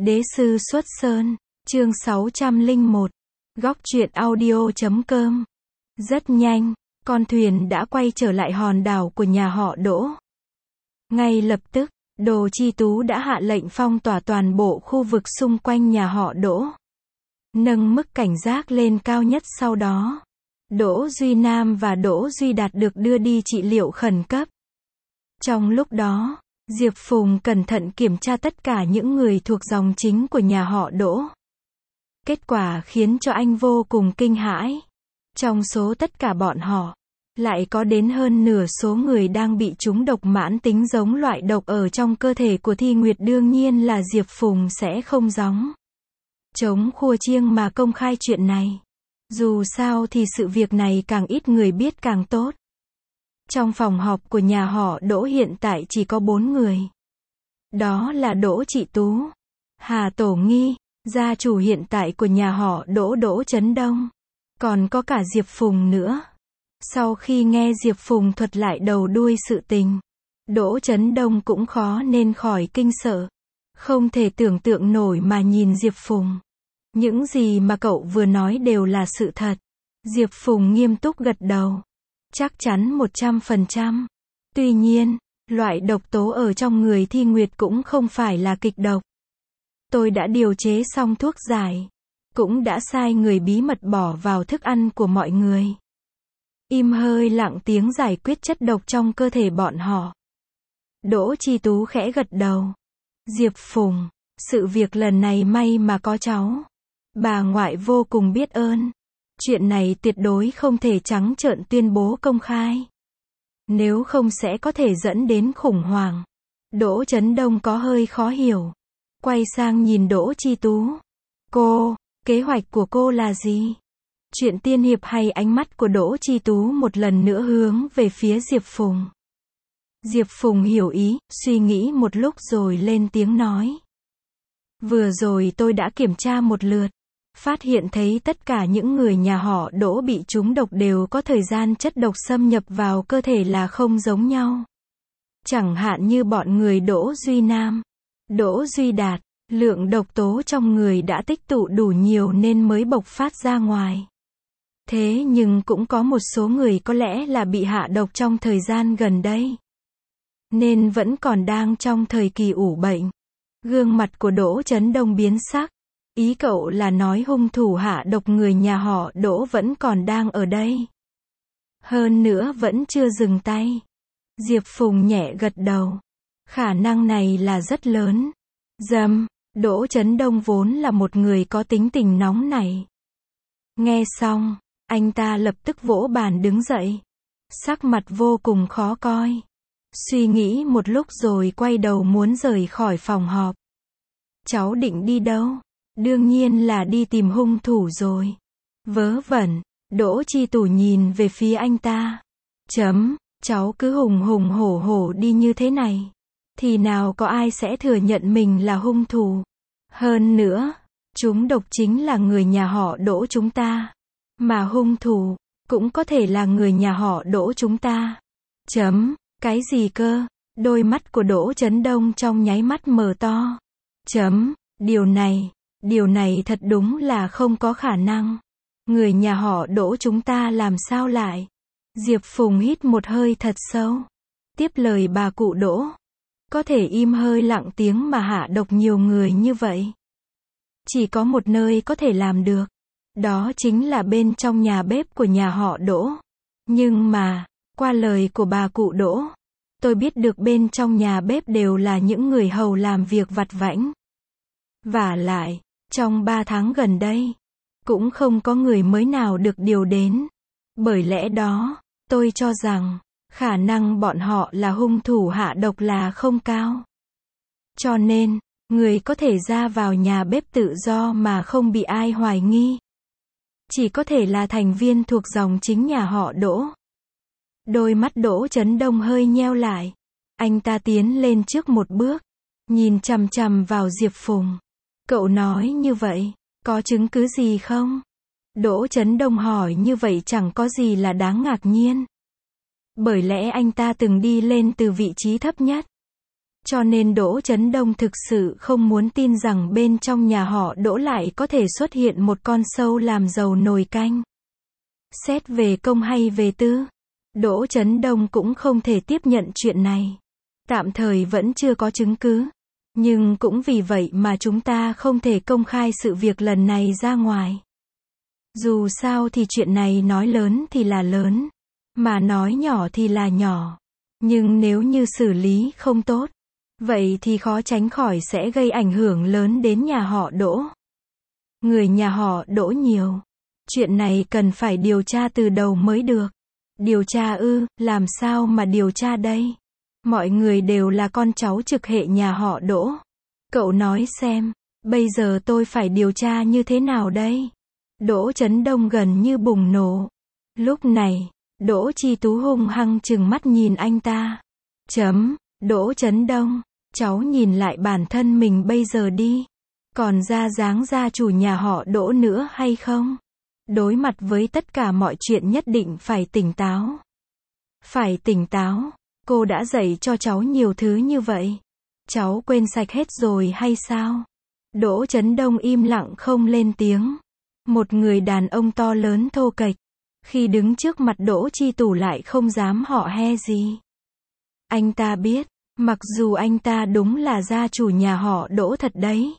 Đế sư xuất sơn, chương 601, góc truyện audio.com. Rất nhanh, con thuyền đã quay trở lại hòn đảo của nhà họ Đỗ. Ngay lập tức, Đồ Chi Tú đã hạ lệnh phong tỏa toàn bộ khu vực xung quanh nhà họ Đỗ. Nâng mức cảnh giác lên cao nhất sau đó. Đỗ Duy Nam và Đỗ Duy Đạt được đưa đi trị liệu khẩn cấp. Trong lúc đó, Diệp Phùng cẩn thận kiểm tra tất cả những người thuộc dòng chính của nhà họ Đỗ. Kết quả khiến cho anh vô cùng kinh hãi. Trong số tất cả bọn họ, lại có đến hơn nửa số người đang bị trúng độc mãn tính giống loại độc ở trong cơ thể của Thi Nguyệt. Đương nhiên là Diệp Phùng sẽ không gióng chống khua chiêng mà công khai chuyện này. Dù sao thì sự việc này càng ít người biết càng tốt. Trong phòng họp của nhà họ Đỗ hiện tại chỉ có 4 người. Đó là Đỗ Chị Tú, Hà Tổ Nghi, gia chủ hiện tại của nhà họ Đỗ, Đỗ Chấn Đông. Còn có cả Diệp Phùng nữa. Sau khi nghe Diệp Phùng thuật lại đầu đuôi sự tình, Đỗ Chấn Đông cũng khó nên khỏi kinh sợ. Không thể tưởng tượng nổi mà nhìn Diệp Phùng. Những gì mà cậu vừa nói đều là sự thật. Diệp Phùng nghiêm túc gật đầu. Chắc chắn 100%. Tuy nhiên, loại độc tố ở trong người Thi Nguyệt cũng không phải là kịch độc. Tôi đã điều chế xong thuốc giải. Cũng đã sai người bí mật bỏ vào thức ăn của mọi người. Im hơi lặng tiếng giải quyết chất độc trong cơ thể bọn họ. Đỗ Chi Tú khẽ gật đầu. Diệp Phùng, sự việc lần này may mà có cháu. Bà ngoại vô cùng biết ơn. Chuyện này tuyệt đối không thể trắng trợn tuyên bố công khai. Nếu không sẽ có thể dẫn đến khủng hoảng. Đỗ Chấn Đông có hơi khó hiểu. Quay sang nhìn Đỗ Chi Tú. Cô, kế hoạch của cô là gì? Chuyện tiên hiệp hay? Ánh mắt của Đỗ Chi Tú một lần nữa hướng về phía Diệp Phùng. Diệp Phùng hiểu ý, suy nghĩ một lúc rồi lên tiếng nói. Vừa rồi tôi đã kiểm tra một lượt. Phát hiện thấy tất cả những người nhà họ Đỗ bị trúng độc đều có thời gian chất độc xâm nhập vào cơ thể là không giống nhau. Chẳng hạn như bọn người Đỗ Duy Nam, Đỗ Duy Đạt, lượng độc tố trong người đã tích tụ đủ nhiều nên mới bộc phát ra ngoài. Thế nhưng cũng có một số người có lẽ là bị hạ độc trong thời gian gần đây, nên vẫn còn đang trong thời kỳ ủ bệnh. Gương mặt của Đỗ Chấn Đông biến sắc. Ý cậu là nói hung thủ hạ độc người nhà họ Đỗ vẫn còn đang ở đây. Hơn nữa vẫn chưa dừng tay. Diệp Phùng nhẹ gật đầu. Khả năng này là rất lớn. Đỗ Chấn Đông vốn là một người có tính tình nóng nảy. Nghe xong, anh ta lập tức vỗ bàn đứng dậy. Sắc mặt vô cùng khó coi. Suy nghĩ một lúc rồi quay đầu muốn rời khỏi phòng họp. Cháu định đi đâu? Đương nhiên là đi tìm hung thủ rồi. Vớ vẩn, Đỗ Chi Tú nhìn về phía anh ta. Cháu cứ hùng hùng hổ hổ đi như thế này. Thì nào có ai sẽ thừa nhận mình là hung thủ. Hơn nữa, chúng độc chính là người nhà họ Đỗ chúng ta. Mà hung thủ, cũng có thể là người nhà họ Đỗ chúng ta. Cái gì cơ? Đôi mắt của Đỗ Chấn Đông trong nháy mắt mở to. Điều này thật đúng là không có khả năng. Người nhà họ Đỗ chúng ta làm sao lại? Diệp Phùng hít một hơi thật sâu. Tiếp lời bà cụ Đỗ. Có thể im hơi lặng tiếng mà hạ độc nhiều người như vậy. Chỉ có một nơi có thể làm được. Đó chính là bên trong nhà bếp của nhà họ Đỗ. Nhưng mà, qua lời của bà cụ Đỗ, tôi biết được bên trong nhà bếp đều là những người hầu làm việc vặt vãnh. Vả lại, trong 3 tháng gần đây, cũng không có người mới nào được điều đến. Bởi lẽ đó, tôi cho rằng, khả năng bọn họ là hung thủ hạ độc là không cao. Cho nên, người có thể ra vào nhà bếp tự do mà không bị ai hoài nghi. Chỉ có thể là thành viên thuộc dòng chính nhà họ Đỗ. Đôi mắt Đỗ Chấn Đông hơi nheo lại. Anh ta tiến lên trước một bước, nhìn chằm chằm vào Diệp Phùng. Cậu nói như vậy, có chứng cứ gì không? Đỗ Chấn Đông hỏi như vậy chẳng có gì là đáng ngạc nhiên. Bởi lẽ anh ta từng đi lên từ vị trí thấp nhất. Cho nên Đỗ Chấn Đông thực sự không muốn tin rằng bên trong nhà họ Đỗ lại có thể xuất hiện một con sâu làm dầu nồi canh. Xét về công hay về tư, Đỗ Chấn Đông cũng không thể tiếp nhận chuyện này. Tạm thời vẫn chưa có chứng cứ. Nhưng cũng vì vậy mà chúng ta không thể công khai sự việc lần này ra ngoài. Dù sao thì chuyện này nói lớn thì là lớn, mà nói nhỏ thì là nhỏ. Nhưng nếu như xử lý không tốt, vậy thì khó tránh khỏi sẽ gây ảnh hưởng lớn đến nhà họ Đỗ. Người nhà họ Đỗ nhiều. Chuyện này cần phải điều tra từ đầu mới được. Điều tra ư, làm sao mà điều tra đây? Mọi người đều là con cháu trực hệ nhà họ Đỗ. Cậu nói xem, bây giờ tôi phải điều tra như thế nào đây? Đỗ Chấn Đông gần như bùng nổ. Lúc này, Đỗ Chi Tú hung hăng trừng mắt nhìn anh ta. Đỗ Chấn Đông, cháu nhìn lại bản thân mình bây giờ đi. Còn ra dáng gia chủ nhà họ Đỗ nữa hay không? Đối mặt với tất cả mọi chuyện nhất định phải tỉnh táo. Phải tỉnh táo. Cô đã dạy cho cháu nhiều thứ như vậy. Cháu quên sạch hết rồi hay sao? Đỗ Chấn Đông im lặng không lên tiếng. Một người đàn ông to lớn thô kệch. Khi đứng trước mặt Đỗ Chi Tú lại không dám họ he gì. Anh ta biết, mặc dù anh ta đúng là gia chủ nhà họ Đỗ thật đấy.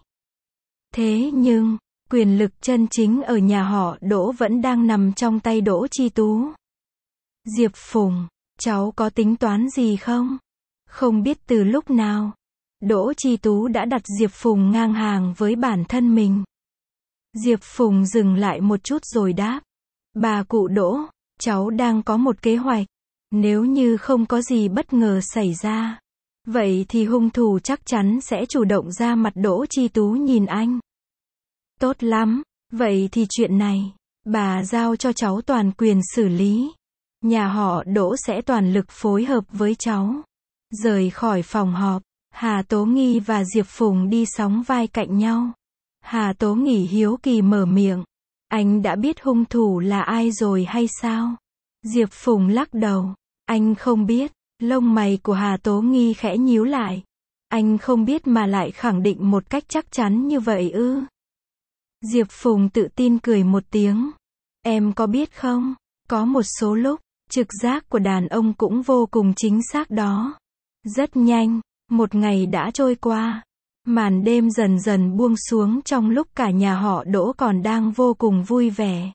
Thế nhưng, quyền lực chân chính ở nhà họ Đỗ vẫn đang nằm trong tay Đỗ Chi Tú. Diệp Phùng, cháu có tính toán gì không? Không biết từ lúc nào, Đỗ Chi Tú đã đặt Diệp Phùng ngang hàng với bản thân mình. Diệp Phùng dừng lại một chút rồi đáp. Bà cụ Đỗ, cháu đang có một kế hoạch. Nếu như không có gì bất ngờ xảy ra, vậy thì hung thủ chắc chắn sẽ chủ động ra mặt. Đỗ Chi Tú nhìn anh. Tốt lắm, vậy thì chuyện này, bà giao cho cháu toàn quyền xử lý. Nhà họ Đỗ sẽ toàn lực phối hợp với cháu. Rời khỏi phòng họp, Hà Tố Nghi và Diệp Phùng đi sóng vai cạnh nhau. Hà Tố Nghi hiếu kỳ mở miệng. Anh đã biết hung thủ là ai rồi hay sao? Diệp Phùng lắc đầu. Anh không biết. Lông mày của Hà Tố Nghi khẽ nhíu lại. Anh không biết mà lại khẳng định một cách chắc chắn như vậy ư? Diệp Phùng tự tin cười một tiếng. Em có biết không? Có một số lúc, trực giác của đàn ông cũng vô cùng chính xác đó. Rất nhanh, một ngày đã trôi qua. Màn đêm dần dần buông xuống trong lúc cả nhà họ Đỗ còn đang vô cùng vui vẻ.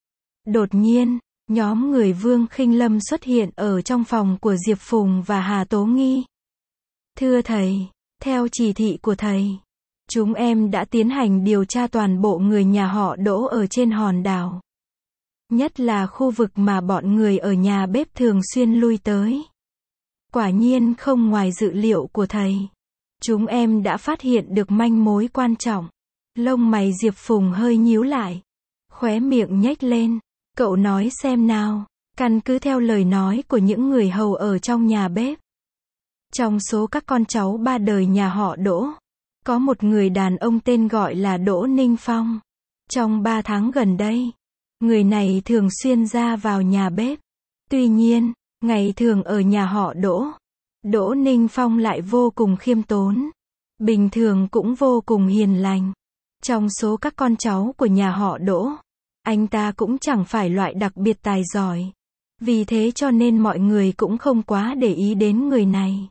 Đột nhiên, nhóm người Vương Khinh Lâm xuất hiện ở trong phòng của Diệp Phùng và Hà Tố Nghi. Thưa thầy, theo chỉ thị của thầy, chúng em đã tiến hành điều tra toàn bộ người nhà họ Đỗ ở trên hòn đảo. Nhất là khu vực mà bọn người ở nhà bếp thường xuyên lui tới. Quả nhiên không ngoài dự liệu của thầy. Chúng em đã phát hiện được manh mối quan trọng. Lông mày Diệp Phùng hơi nhíu lại. Khóe miệng nhếch lên. Cậu nói xem nào. Căn cứ theo lời nói của những người hầu ở trong nhà bếp. Trong số các con cháu ba đời nhà họ Đỗ, có một người đàn ông tên gọi là Đỗ Ninh Phong. Trong 3 tháng gần đây, người này thường xuyên ra vào nhà bếp. Tuy nhiên, ngày thường ở nhà họ Đỗ, Đỗ Ninh Phong lại vô cùng khiêm tốn. Bình thường cũng vô cùng hiền lành. Trong số các con cháu của nhà họ Đỗ, anh ta cũng chẳng phải loại đặc biệt tài giỏi. Vì thế cho nên mọi người cũng không quá để ý đến người này.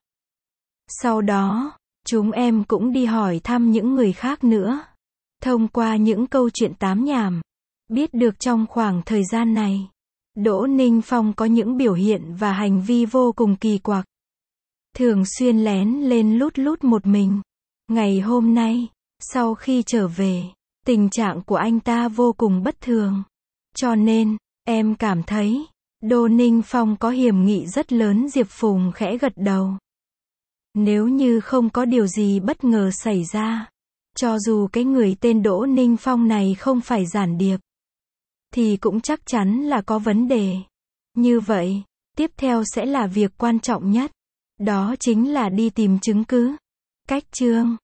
Sau đó, chúng em cũng đi hỏi thăm những người khác nữa. Thông qua những câu chuyện tám nhảm, biết được trong khoảng thời gian này, Đỗ Ninh Phong có những biểu hiện và hành vi vô cùng kỳ quặc. Thường xuyên lén lên lút lút một mình. Ngày hôm nay, sau khi trở về, tình trạng của anh ta vô cùng bất thường. Cho nên, em cảm thấy, Đỗ Ninh Phong có hiểm nghị rất lớn. Diệp Phùng khẽ gật đầu. Nếu như không có điều gì bất ngờ xảy ra, cho dù cái người tên Đỗ Ninh Phong này không phải gián điệp, thì cũng chắc chắn là có vấn đề. Như vậy, tiếp theo sẽ là việc quan trọng nhất. Đó chính là đi tìm chứng cứ. Cách chương